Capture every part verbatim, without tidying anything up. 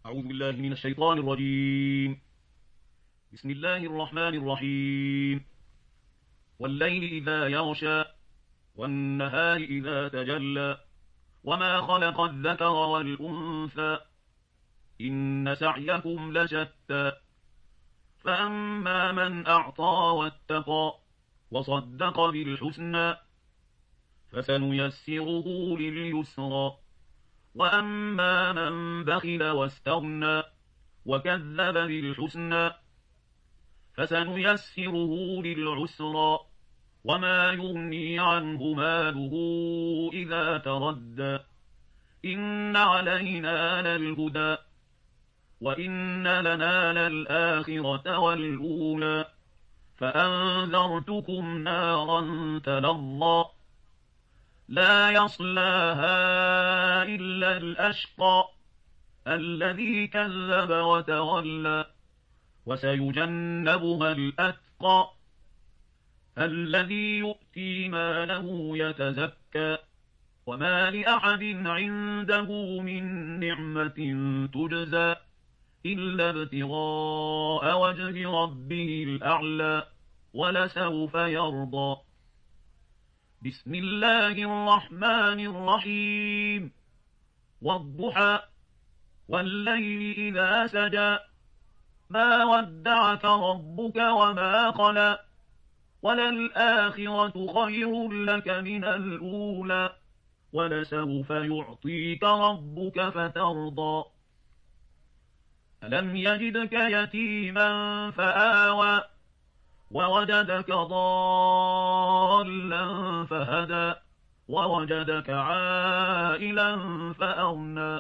أعوذ بالله من الشيطان الرجيم. بسم الله الرحمن الرحيم. والليل إذا يغشى والنهار إذا تجلى وما خلق الذكر والأنثى إن سعيكم لشتى فأما من أعطى واتقى وصدق بالحسنى فسنيسره لليسرى وأما من بخل واستغنى وكذب بالحسنى فسنيسره للعسرى وما يغني عنه ماله إذا تردى إن علينا للهدى وإن لنا للآخرة والأولى فأنذرتكم نارا تلظى لا يصلاها إلا الأشقى الذي كذب وتولى وسيجنبها الأتقى الذي يؤتي ماله يتزكى وما لأحد عنده من نعمة تجزى إلا ابتغاء وجه ربه الأعلى ولسوف يرضى. بسم الله الرحمن الرحيم. والضحى والليل إذا سجى ما ودعك ربك وما قلى وللآخرة خير لك من الأولى ولسوف يعطيك ربك فترضى. ألم يجدك يتيما فآوى ووجدك ضالا فهدى ووجدك عائلا فأغنى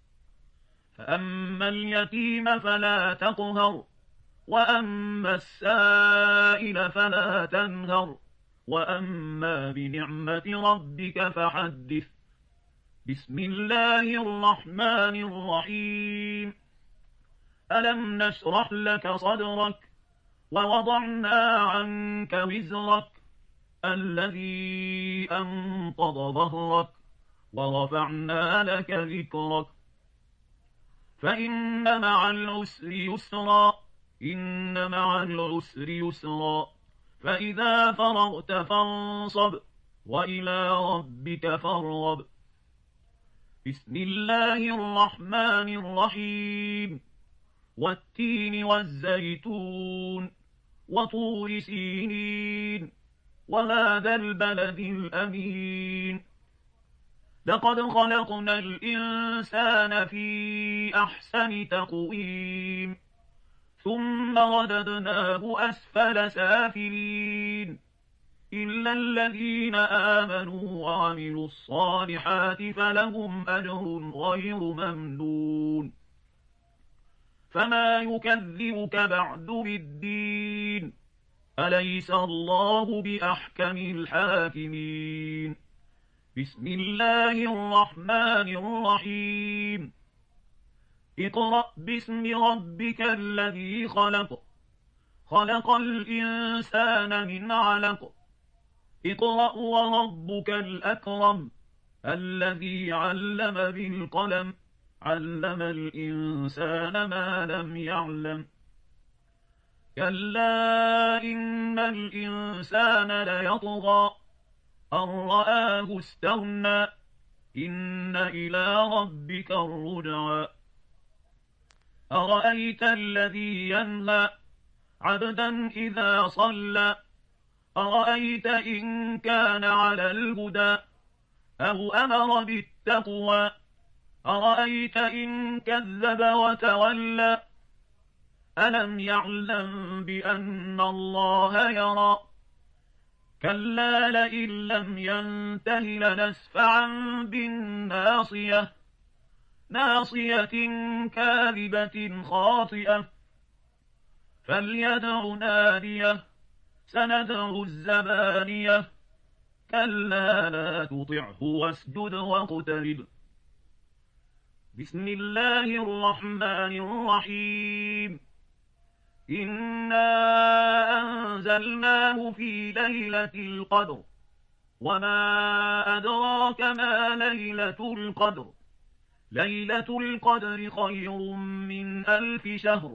فأما اليتيم فلا تقهر وأما السائل فلا تنهر وأما بنعمة ربك فحدث. بسم الله الرحمن الرحيم. ألم نشرح لك صدرك ووضعنا عنك وزرك الذي أنقض ظهرك ورفعنا لك ذكرك فإن مع العسر يسرا إن مع العسر يسرا فإذا فرغت فانصب وإلى ربك فارغب. بسم الله الرحمن الرحيم. والتين والزيتون وطور سينين وهذا البلد الأمين لقد خلقنا الإنسان في أحسن تقويم ثم رددناه أسفل سافلين إلا الذين آمنوا وعملوا الصالحات فلهم أجر غير ممنون. فما يكذبك بعد بالدين أليس الله بأحكم الحاكمين. بسم الله الرحمن الرحيم. اقرأ باسم ربك الذي خلق خلق الإنسان من علق اقرأ وربك الأكرم الذي علم بالقلم علم الإنسان ما لم يعلم كلا إن الإنسان ليطغى أن رآه استغنى إن إلى ربك الرجعى أرأيت الذي ينهى عبدا إذا صلى أرأيت إن كان على الهدى أو أمر بالتقوى أرأيت إن كذب وتولى ألم يعلم بأن الله يرى كلا لئن لم ينته لنسفعا بالناصية ناصية كاذبة خاطئة فليدع ناديه سندع الزبانية كلا لا تطعه واسجد واقترب. بسم الله الرحمن الرحيم. إنا أنزلناه في ليلة القدر وما أدراك ما ليلة القدر ليلة القدر خير من ألف شهر.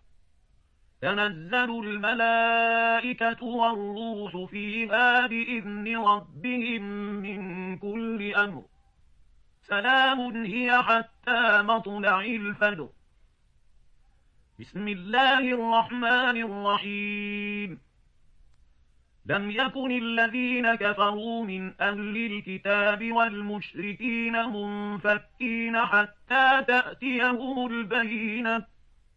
تنزل الملائكة والروح فيها بإذن ربهم من كل أمر. سلام هي حتى مطلع الفجر. بسم الله الرحمن الرحيم. لم يكن الذين كفروا من أهل الكتاب والمشركين منفكين حتى تأتيهم البينة.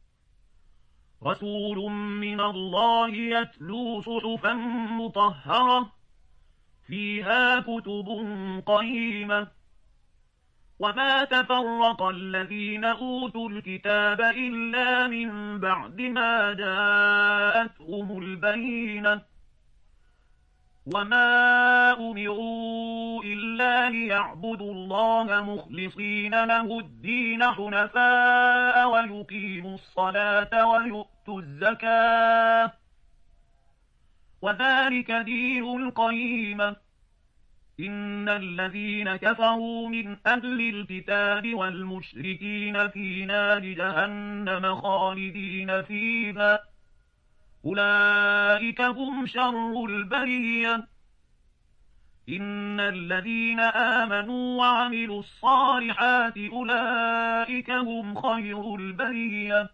رسول من الله يتلو صحفا مطهرة فيها كتب قيمة. وما تفرق الذين أوتوا الكتاب إلا من بعد ما جاءتهم البينة. وما أمروا إلا ليعبدوا الله مخلصين له الدين حنفاء ويقيموا الصلاة ويؤتوا الزكاة وذلك دين القيمة. إن الذين كفروا من أهل الكتاب والمشركين في نار جهنم خالدين فيها أولئك هم شر البرية. إن الذين آمنوا وعملوا الصالحات أولئك هم خير البرية.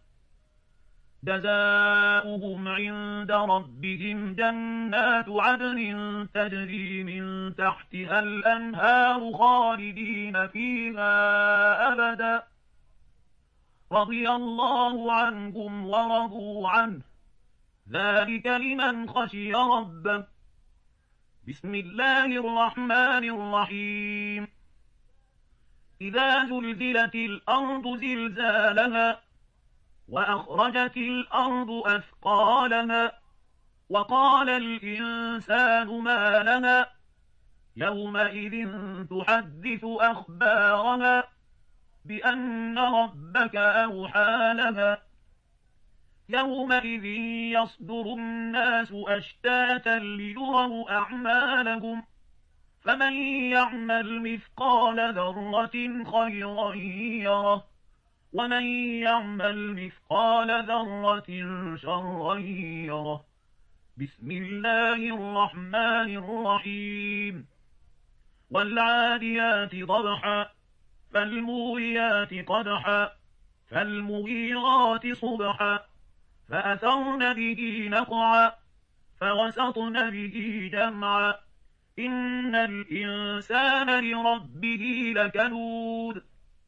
جزاؤهم عند ربهم جنات عدن تجري من تحتها الأنهار خالدين فيها أبدا رضي الله عنهم ورضوا عنه ذلك لمن خشي ربه. بسم الله الرحمن الرحيم. إذا زلزلت الأرض زلزالها وأخرجت الأرض أثقالها وقال الإنسان ما لها يومئذ تحدث أخبارها بأن ربك أوحى لها. يومئذ يصدر الناس أشتاتا ليروا أعمالهم فمن يعمل مثقال ذرة خيرا يره ومن يعمل مثقال ذرة شرا يره. بسم الله الرحمن الرحيم. والعاديات ضبحا فالموريات قدحا فالمغيرات صبحا فأثرن به نقعا فوسطن به جمعا. إن الإنسان لربه لكنود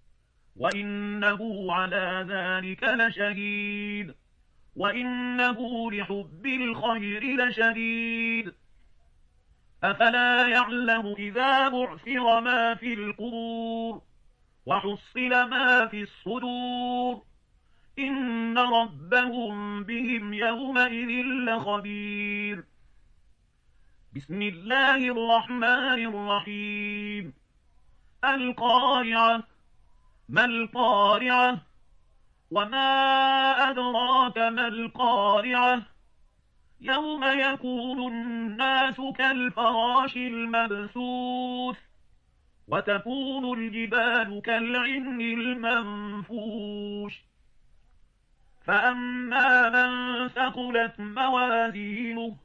وإنه على ذلك لشهيد وإنه لحب الخير لشديد. أفلا يعلم إذا بعثر ما في القبور وحصل ما في الصدور إن ربهم بهم يومئذ لخبير. بسم الله الرحمن الرحيم. القارعة ما القارعة وما أدراك ما القارعة يوم يكون الناس كالفراش المبثوث وتكون الجبال كالعهن المنفوش. فأما من ثقلت موازينه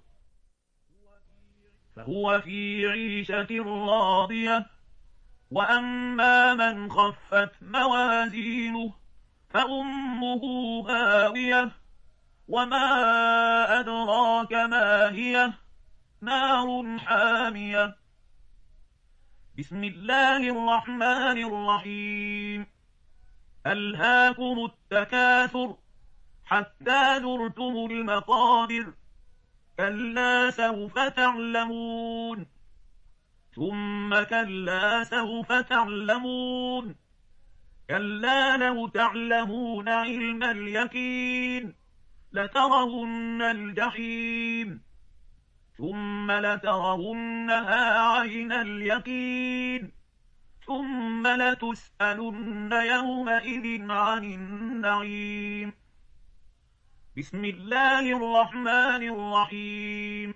فهو في عيشة راضية وأما من خفت موازينه فأمه هاوية وما أدراك ما هي نار حامية. بسم الله الرحمن الرحيم. ألهاكم التكاثر حتى زرتم المقابر كلا سوف تعلمون ثم كلا سوف تعلمون كلا لو تعلمون علم اليقين لترون الجحيم ثم لترونها عين اليقين ثم لتسألن يومئذ عن النعيم. بسم الله الرحمن الرحيم.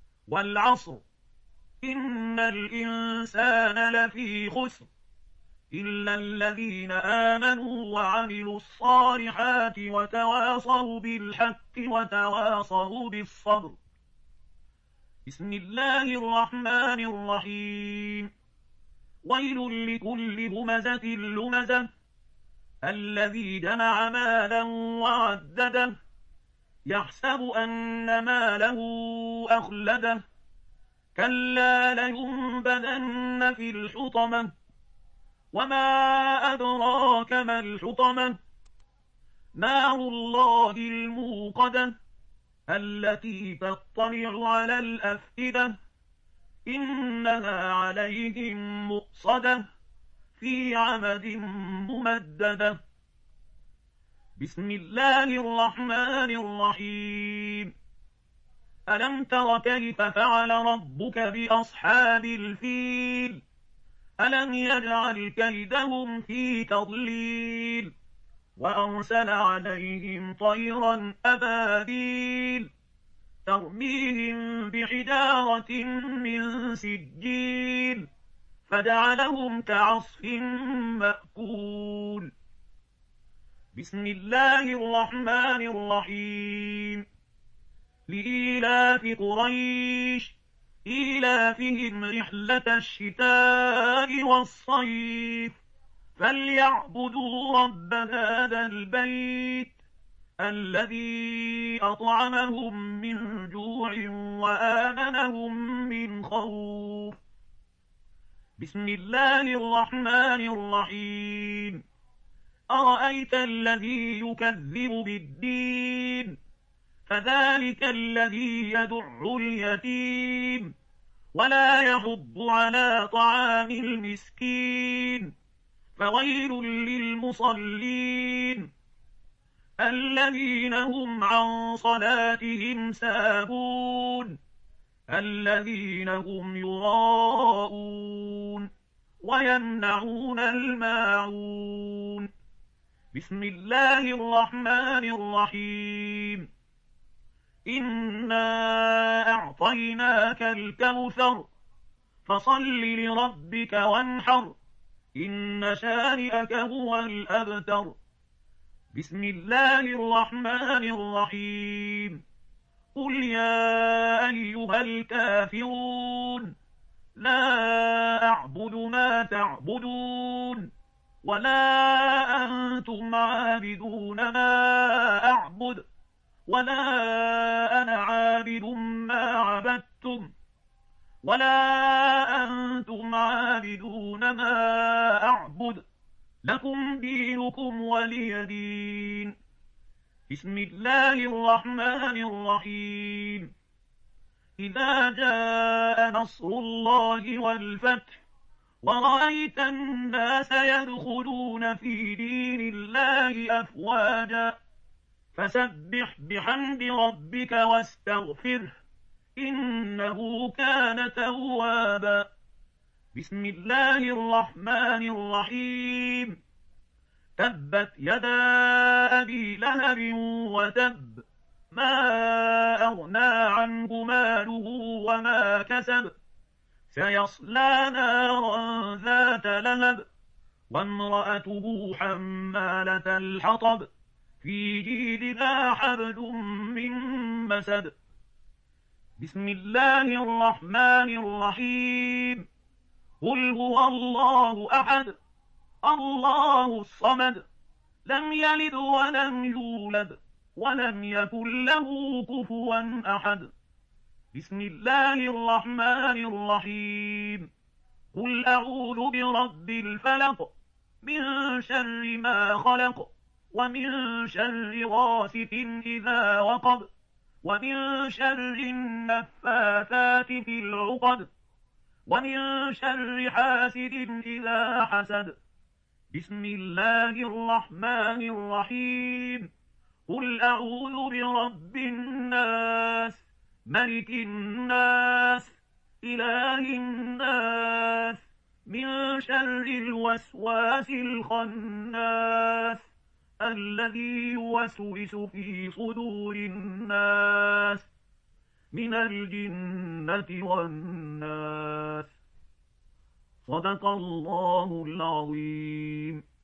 والعصر إن الإنسان لفي خسر إلا الذين آمنوا وعملوا الصالحات وتواصوا بالحق وتواصوا بالصبر. بسم الله الرحمن الرحيم. ويل لكل همزة لمزة الذي جمع مالا وعدده يحسب أن ماله أخلده كلا لينبذن في الحطمة وما أدراك ما الحطمة نار الله الموقدة التي تطلع على الأفئدة إنها عليهم مؤصدة في عمد ممددة. بسم الله الرحمن الرحيم. ألم تر كيف فعل ربك بأصحاب الفيل ألم يجعل كيدهم في تضليل وأرسل عليهم طيرا أبابيل ترميهم بحجارة من سجيل فجعلهم كعصف مأكول. بسم الله الرحمن الرحيم. لإيلاف قريش إيلافهم رحلة الشتاء والصيف فليعبدوا رب هذا البيت الذي أطعمهم من جوع وآمنهم من خوف. بسم الله الرحمن الرحيم. أرأيت الذي يكذب بالدين فذلك الذي يدع اليتيم ولا يحض على طعام المسكين فويل للمصلين الذين هم عن صلاتهم ساهون الذين هم يراءون ويمنعون الماعون. بسم الله الرحمن الرحيم. إنا أعطيناك الكوثر فصل لربك وانحر إن شانئك هو الأبتر. بسم الله الرحمن الرحيم. قل يا أيها الكافرون لا أعبد ما تعبدون ولا أنتم عابدون ما أعبد ولا أنا عابد ما عبدتم ولا أنتم عابدون ما أعبد لكم دينكم ولي دين. بسم الله الرحمن الرحيم. إذا جاء نصر الله والفتح ورأيت الناس يدخلون في دين الله أفواجا فسبح بحمد ربك واستغفره إنه كان توابا. بسم الله الرحمن الرحيم. تبت يدا أبي لهب وتب ما أغنى عنه ماله وما كسب سيصلى نارا ذات لهب وامرأته حمالة الحطب في جيدها حبل من مسد. بسم الله الرحمن الرحيم. قل هو الله أحد الله الصمد لم يلد ولم يولد ولم يكن له كفوا أحد. بسم الله الرحمن الرحيم. قل أعوذ برب الفلق من شر ما خلق ومن شر غاسق إذا وقب ومن شر النفاثات في العقد ومن شر حاسد إذا حسد. بسم الله الرحمن الرحيم. قل أعوذ برب الناس ملك الناس إله الناس من شر الوسواس الخناس الذي يوسوس في صدور الناس من الجنة والناس. صدق الله العظيم.